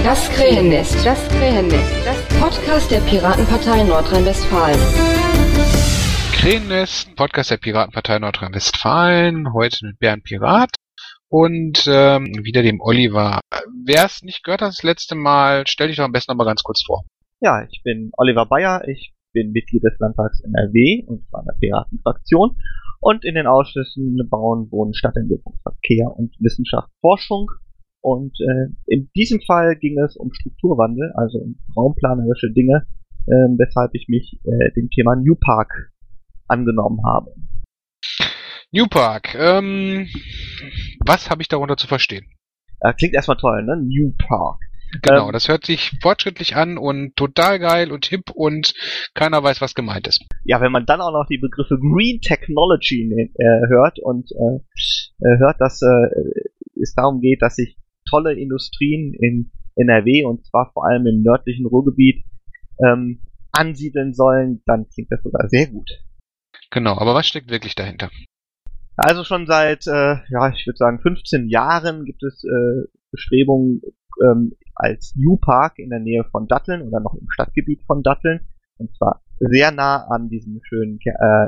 Das Krähennest. Das Krähennest. Das Podcast der Piratenpartei Nordrhein-Westfalen. Krähennest, Podcast der Piratenpartei Nordrhein-Westfalen. Heute mit Bernd Pirat und wieder dem Oliver. Wer es nicht gehört hat das letzte Mal, stell dich doch am besten noch mal ganz kurz vor. Ja, ich bin Oliver Bayer, ich bin Mitglied des Landtags NRW und zwar in der Piratenfraktion und in den Ausschüssen Bauen, Wohnen, Stadtentwicklung, Verkehr und Wissenschaft, Forschung. Und in diesem Fall ging es um Strukturwandel, also um raumplanerische Dinge, weshalb ich mich dem Thema New Park angenommen habe. New Park, was habe ich darunter zu verstehen? Klingt erstmal toll, ne? New Park. Genau, das hört sich fortschrittlich an und total geil und hip und keiner weiß, was gemeint ist. Ja, wenn man dann auch noch die Begriffe Green Technology hört und hört, dass es darum geht, dass sich tolle Industrien in NRW und zwar vor allem im nördlichen Ruhrgebiet ansiedeln sollen, dann klingt das sogar sehr gut. Genau, aber was steckt wirklich dahinter? Also schon seit, ich würde sagen 15 Jahren gibt es Bestrebungen als New Park in der Nähe von Datteln oder noch im Stadtgebiet von Datteln und zwar sehr nah an diesem schönen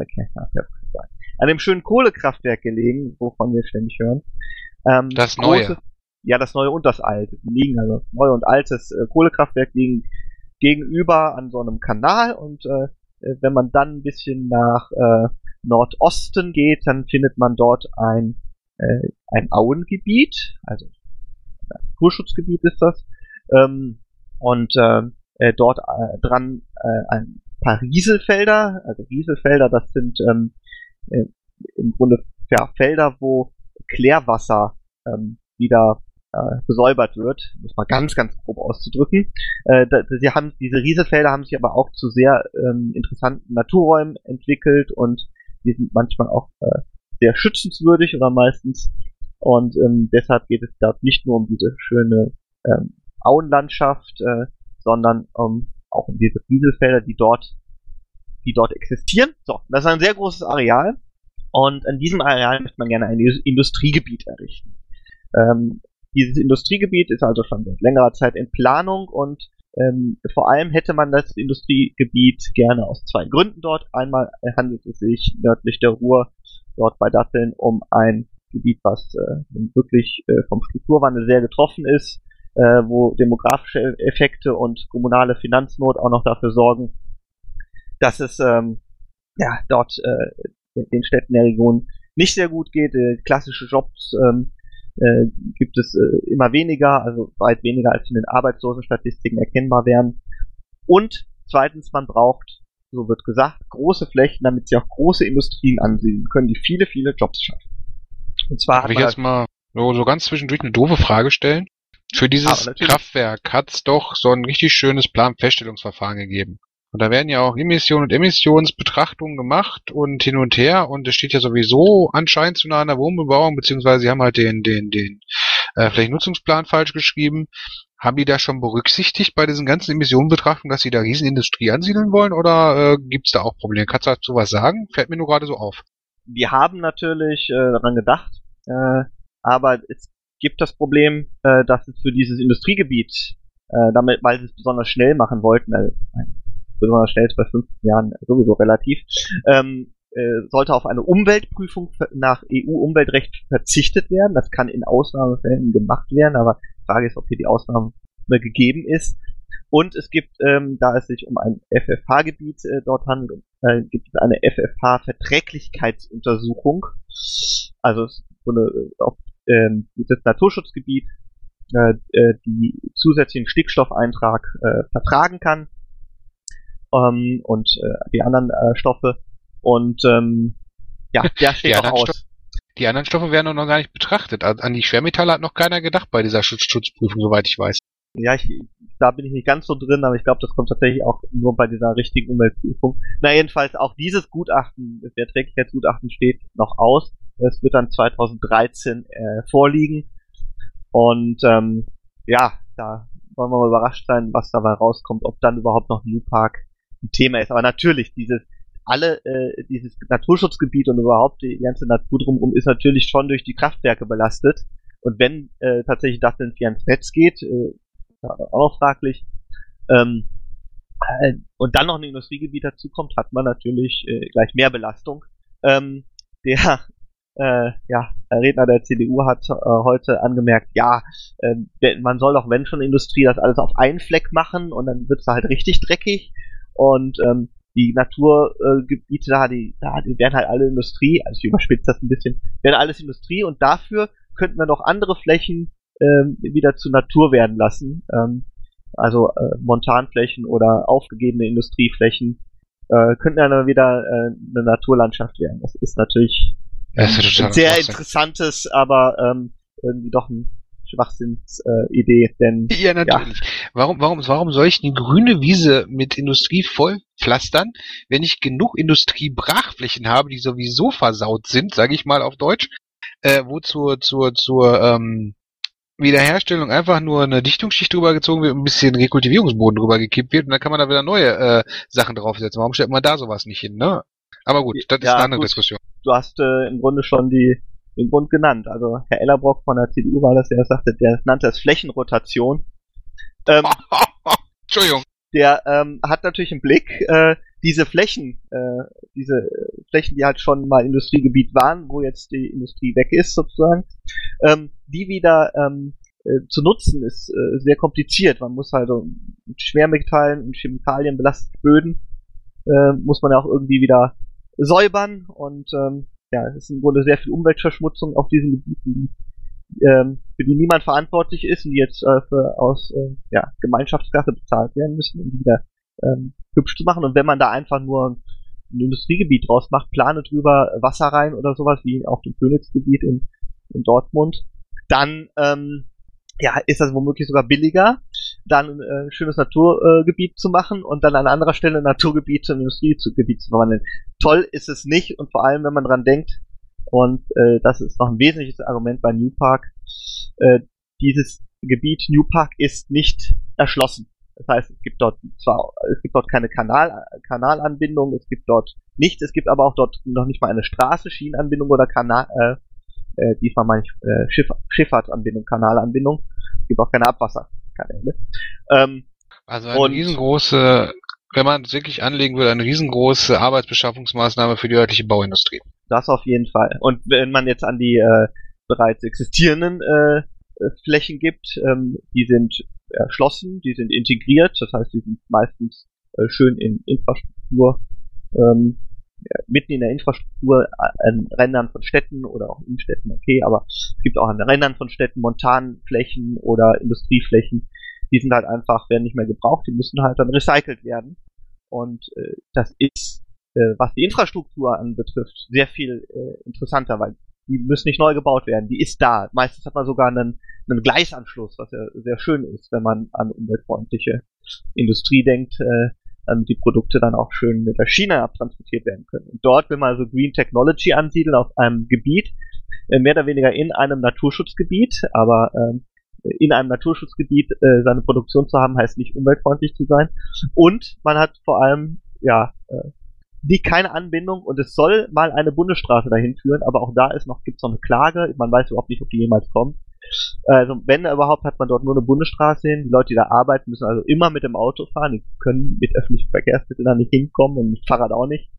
an dem schönen Kohlekraftwerk gelegen, wovon wir ständig hören. Das Neue. Das Neue und das Alte. Die liegen also Neue und Altes Kohlekraftwerk liegen gegenüber an so einem Kanal und wenn man dann ein bisschen nach Nordosten geht, dann findet man dort ein Auengebiet, also ein Naturschutzgebiet ist das, und dort dran ein paar Rieselfelder, also Rieselfelder, das sind im Grunde Felder, wo Klärwasser wieder besäubert wird, muss man ganz, ganz grob auszudrücken. Diese Rieselfelder haben sich aber auch zu sehr interessanten Naturräumen entwickelt und die sind manchmal auch sehr schützenswürdig oder meistens und deshalb geht es dort nicht nur um diese schöne Auenlandschaft, sondern auch um diese Rieselfelder, die dort existieren. So, das ist ein sehr großes Areal und an diesem Areal möchte man gerne ein Industriegebiet errichten. Dieses Industriegebiet ist also schon seit längerer Zeit in Planung und vor allem hätte man das Industriegebiet gerne aus zwei Gründen dort. Einmal handelt es sich nördlich der Ruhr, dort bei Datteln, um ein Gebiet, was wirklich vom Strukturwandel sehr getroffen ist, wo demografische Effekte und kommunale Finanznot auch noch dafür sorgen, dass es dort den Städten der Region nicht sehr gut geht. Klassische Jobs gibt es immer weniger, also weit weniger als in den Arbeitslosenstatistiken erkennbar wären. Und zweitens, man braucht, so wird gesagt, große Flächen, damit sich auch große Industrien ansiedeln können, die viele, viele Jobs schaffen. Und zwar darf ich jetzt mal so ganz zwischendurch eine doofe Frage stellen? Für dieses Kraftwerk hat es doch so ein richtig schönes Planfeststellungsverfahren gegeben. Und da werden ja auch Emissionen und Emissionsbetrachtungen gemacht und hin und her und es steht ja sowieso anscheinend zu nah an der Wohnbebauung, beziehungsweise sie haben halt den Flächennutzungsplan falsch geschrieben. Haben die da schon berücksichtigt bei diesen ganzen Emissionenbetrachtungen, dass sie da Riesenindustrie ansiedeln wollen oder gibt's da auch Probleme? Kannst du dazu was sagen? Fällt mir nur gerade so auf. Wir haben natürlich daran gedacht, aber es gibt das Problem, dass es für dieses Industriegebiet, weil sie es besonders schnell machen wollten, besonders schnell, bei 15 Jahren sowieso relativ, sollte auf eine Umweltprüfung nach EU-Umweltrecht verzichtet werden. Das kann in Ausnahmefällen gemacht werden, aber die Frage ist, ob hier die Ausnahme gegeben ist. Und es gibt, da es sich um ein FFH-Gebiet dort handelt, gibt es eine FFH-Verträglichkeitsuntersuchung. Also so dieses Naturschutzgebiet, die zusätzlichen Stickstoffeintrag vertragen kann. Und die anderen Stoffe und der steht auch aus. Die anderen Stoffe werden noch gar nicht betrachtet. An die Schwermetalle hat noch keiner gedacht bei dieser Schutzprüfung, soweit ich weiß. Ja, da bin ich nicht ganz so drin, aber ich glaube, das kommt tatsächlich auch nur bei dieser richtigen Umweltprüfung. Na jedenfalls, auch dieses Gutachten, das Verträglichkeitsgutachten steht noch aus. Es wird dann 2013 vorliegen und da wollen wir mal überrascht sein, was dabei rauskommt, ob dann überhaupt noch New Park ein Thema ist. Aber natürlich, dieses Naturschutzgebiet und überhaupt die ganze Natur drumherum ist natürlich schon durch die Kraftwerke belastet. Und wenn tatsächlich das irgendwie ans Netz geht, auch noch fraglich. Und dann noch ein Industriegebiet dazu kommt, hat man natürlich gleich mehr Belastung. Der Redner der CDU hat heute angemerkt, man soll doch, wenn schon Industrie, das alles auf einen Fleck machen und dann wird's da halt richtig dreckig und die Naturgebiete die werden halt alle Industrie, also ich überspitze das ein bisschen, werden alles Industrie und dafür könnten wir noch andere Flächen wieder zu Natur werden lassen, also Montanflächen oder aufgegebene Industrieflächen könnten dann wieder eine Naturlandschaft werden. Das ist natürlich ein sehr interessantes, aber irgendwie doch ein Schwachsinnsidee, denn ja, natürlich. Ja. Warum soll ich eine grüne Wiese mit Industrie vollpflastern, wenn ich genug Industriebrachflächen habe, die sowieso versaut sind, sage ich mal auf Deutsch, wo zur Wiederherstellung einfach nur eine Dichtungsschicht drüber gezogen wird und ein bisschen Rekultivierungsboden drüber gekippt wird und dann kann man da wieder neue Sachen draufsetzen. Warum stellt man da sowas nicht hin, ne? Aber gut, das ist eine andere Diskussion. Du hast im Grunde schon den Grund genannt. Also Herr Ellerbrock von der CDU war das, der sagte, der nannte das Flächenrotation. Entschuldigung. Der hat natürlich im Blick diese Flächen, die halt schon mal Industriegebiet waren, wo jetzt die Industrie weg ist sozusagen, die wieder zu nutzen ist sehr kompliziert. Man muss halt mit Schwermetallen und Chemikalien belastete Böden muss man ja auch irgendwie wieder säubern und es ist im Grunde sehr viel Umweltverschmutzung auf diesen Gebieten, für die niemand verantwortlich ist und die jetzt aus Gemeinschaftskasse bezahlt werden müssen, um die wieder hübsch zu machen. Und wenn man da einfach nur ein Industriegebiet draus macht, plane drüber Wasser rein oder sowas, wie auf dem Königsgebiet in Dortmund, dann ist das womöglich sogar billiger, dann ein schönes Naturgebiet zu machen und dann an anderer Stelle ein Naturgebiet zu einem Industriegebiet zu verwandeln. Toll ist es nicht und vor allem, wenn man dran denkt, und das ist noch ein wesentliches Argument bei New Park, dieses Gebiet New Park ist nicht erschlossen. Das heißt, es gibt dort keine Kanalanbindung, es gibt dort nichts, es gibt aber auch dort noch nicht mal eine Straße, Schienenanbindung oder diesmal meine ich Schifffahrtsanbindung, Kanalanbindung. Es gibt auch keine Abwasserkanäle. Also eine riesengroße, wenn man es wirklich anlegen würde, eine riesengroße Arbeitsbeschaffungsmaßnahme für die örtliche Bauindustrie. Das auf jeden Fall. Und wenn man jetzt an die bereits existierenden Flächen gibt, die sind erschlossen, die sind integriert, das heißt, die sind meistens schön in Infrastruktur, mitten in der Infrastruktur an Rändern von Städten oder auch in Städten, okay, aber es gibt auch an den Rändern von Städten Montanflächen oder Industrieflächen, die sind halt einfach, werden nicht mehr gebraucht, die müssen halt dann recycelt werden. Und das ist, was die Infrastruktur anbetrifft, sehr viel interessanter, weil die müssen nicht neu gebaut werden, die ist da. Meistens hat man sogar einen Gleisanschluss, was ja sehr schön ist, wenn man an umweltfreundliche Industrie denkt, die Produkte dann auch schön mit der Schiene abtransportiert werden können. Und dort will man also Green Technology ansiedeln auf einem Gebiet, mehr oder weniger in einem Naturschutzgebiet, aber in einem Naturschutzgebiet seine Produktion zu haben, heißt nicht umweltfreundlich zu sein. Und man hat vor allem, keine Anbindung und es soll mal eine Bundesstraße dahin führen, aber auch da gibt's noch eine Klage, man weiß überhaupt nicht, ob die jemals kommt. Also wenn überhaupt, hat man dort nur eine Bundesstraße hin. Die Leute, die da arbeiten, müssen also immer mit dem Auto fahren. Die können mit öffentlichen Verkehrsmitteln da nicht hinkommen und mit Fahrrad auch nicht.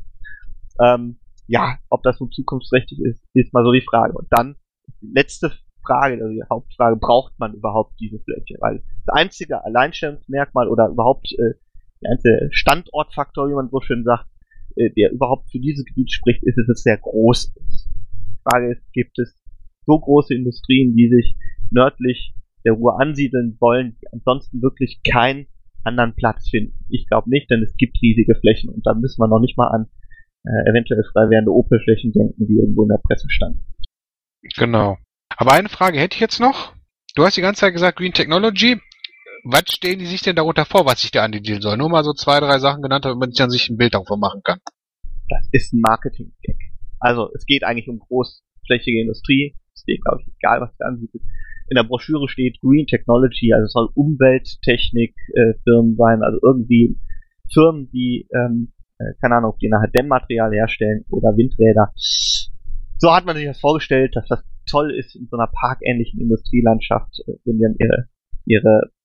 Ob das nun zukunftsträchtig ist mal so die Frage. Und dann die letzte Frage, also die Hauptfrage, braucht man überhaupt diese Fläche? Weil das einzige Alleinstellungsmerkmal oder überhaupt der einzige Standortfaktor, wie man so schön sagt, der überhaupt für dieses Gebiet spricht, ist, dass es sehr groß ist. Die Frage ist, gibt es so große Industrien, die sich nördlich der Ruhr ansiedeln wollen, die ansonsten wirklich keinen anderen Platz finden? Ich glaube nicht, denn es gibt riesige Flächen und da müssen wir noch nicht mal an eventuell frei werdende Opelflächen denken, die irgendwo in der Presse standen. Genau. Aber eine Frage hätte ich jetzt noch. Du hast die ganze Zeit gesagt Green Technology. Was stellen die sich denn darunter vor, was ich da ansiedeln soll? Nur mal so 2, 3 Sachen genannt, damit man sich an sich ein Bild davon machen kann. Das ist ein Marketing-Gag. Also es geht eigentlich um großflächige Industrie. Es ist, glaube ich, egal, was da ansieht. In der Broschüre steht Green Technology, also es soll Umwelttechnik-Firmen sein, also irgendwie Firmen, die, keine Ahnung, die nachher Dämmmaterial herstellen oder Windräder. So hat man sich das vorgestellt, dass das toll ist in so einer parkähnlichen Industrielandschaft, wenn die dann ihre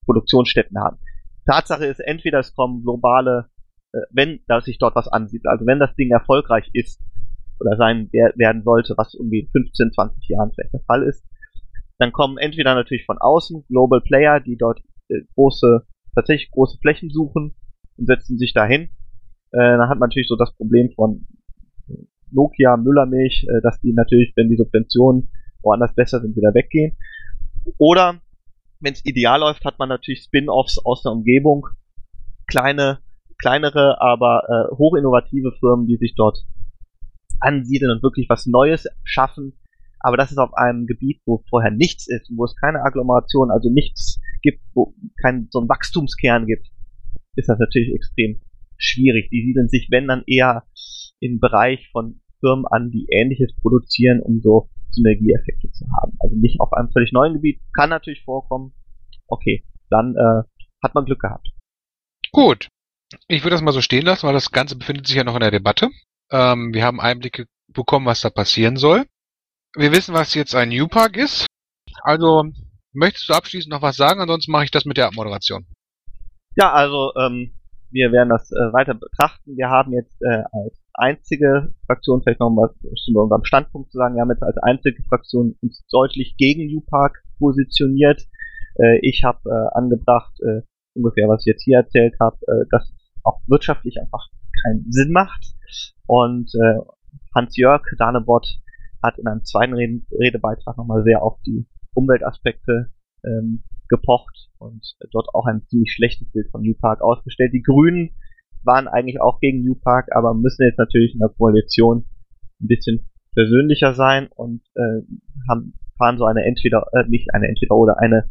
Produktionsstätten haben. Tatsache ist, entweder es kommen globale, wenn da sich dort was ansieht, also wenn das Ding erfolgreich ist oder werden sollte, was irgendwie in 15, 20 Jahren vielleicht der Fall ist, dann kommen entweder natürlich von außen Global Player, die dort tatsächlich große Flächen suchen und setzen sich dahin. Dann hat man natürlich so das Problem von Nokia, Müllermilch, dass die natürlich, wenn die Subventionen woanders besser sind, wieder weggehen. Oder, wenn es ideal läuft, hat man natürlich Spin-Offs aus der Umgebung, kleinere, aber hochinnovative Firmen, die sich dort ansiedeln und wirklich was Neues schaffen. Aber das ist auf einem Gebiet, wo vorher nichts ist, wo es keine Agglomeration, also nichts gibt, wo so ein Wachstumskern gibt, ist das natürlich extrem schwierig. Die siedeln sich, wenn dann eher im Bereich von Firmen an, die Ähnliches produzieren, um so Synergieeffekte zu haben. Also nicht auf einem völlig neuen Gebiet, kann natürlich vorkommen. Okay, dann hat man Glück gehabt. Gut, ich würde das mal so stehen lassen, weil das Ganze befindet sich ja noch in der Debatte. Wir haben Einblicke bekommen, was da passieren soll. Wir wissen, was jetzt ein New Park ist. Also, möchtest du abschließend noch was sagen? Ansonsten mache ich das mit der Abmoderation. Ja, also, wir werden das weiter betrachten. Wir haben jetzt als einzige Fraktion, vielleicht noch mal zu unserem Standpunkt zu sagen, wir haben jetzt als einzige Fraktion uns deutlich gegen New Park positioniert. Ich habe angebracht, ungefähr was ich jetzt hier erzählt habe, dass es auch wirtschaftlich einfach keinen Sinn macht. Und Hans-Jörg Danebot hat in einem zweiten Redebeitrag nochmal sehr auf die Umweltaspekte gepocht und dort auch ein ziemlich schlechtes Bild von New Park ausgestellt. Die Grünen waren eigentlich auch gegen New Park, aber müssen jetzt natürlich in der Koalition ein bisschen persönlicher sein und fahren so eine nicht eine Entweder- oder eine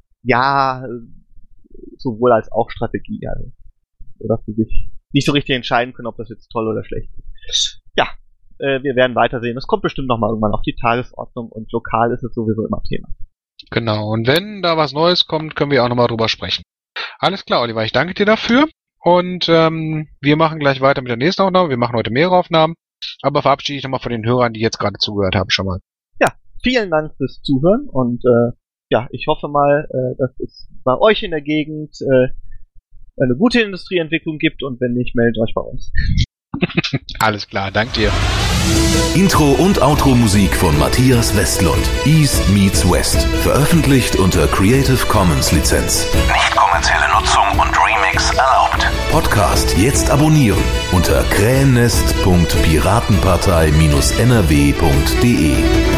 sowohl als auch Strategie, also, sodass sie sich nicht so richtig entscheiden können, ob das jetzt toll oder schlecht ist. Ja, wir werden weitersehen. Es kommt bestimmt nochmal irgendwann auf die Tagesordnung und lokal ist es sowieso immer Thema. Genau, und wenn da was Neues kommt, können wir auch nochmal drüber sprechen. Alles klar, Oliver, ich danke dir dafür und wir machen gleich weiter mit der nächsten Aufnahme. Wir machen heute mehrere Aufnahmen, aber verabschiede ich nochmal von den Hörern, die jetzt gerade zugehört haben, schon mal. Ja, vielen Dank fürs Zuhören und ich hoffe mal, dass es bei euch in der Gegend eine gute Industrieentwicklung gibt und wenn nicht, meldet euch bei uns. Alles klar, danke dir. Intro und Outro Musik von Matthias Westlund. East meets West. Veröffentlicht unter Creative Commons Lizenz. Nicht kommerzielle Nutzung und Remix erlaubt. Podcast jetzt abonnieren unter krähennest.piratenpartei-nrw.de.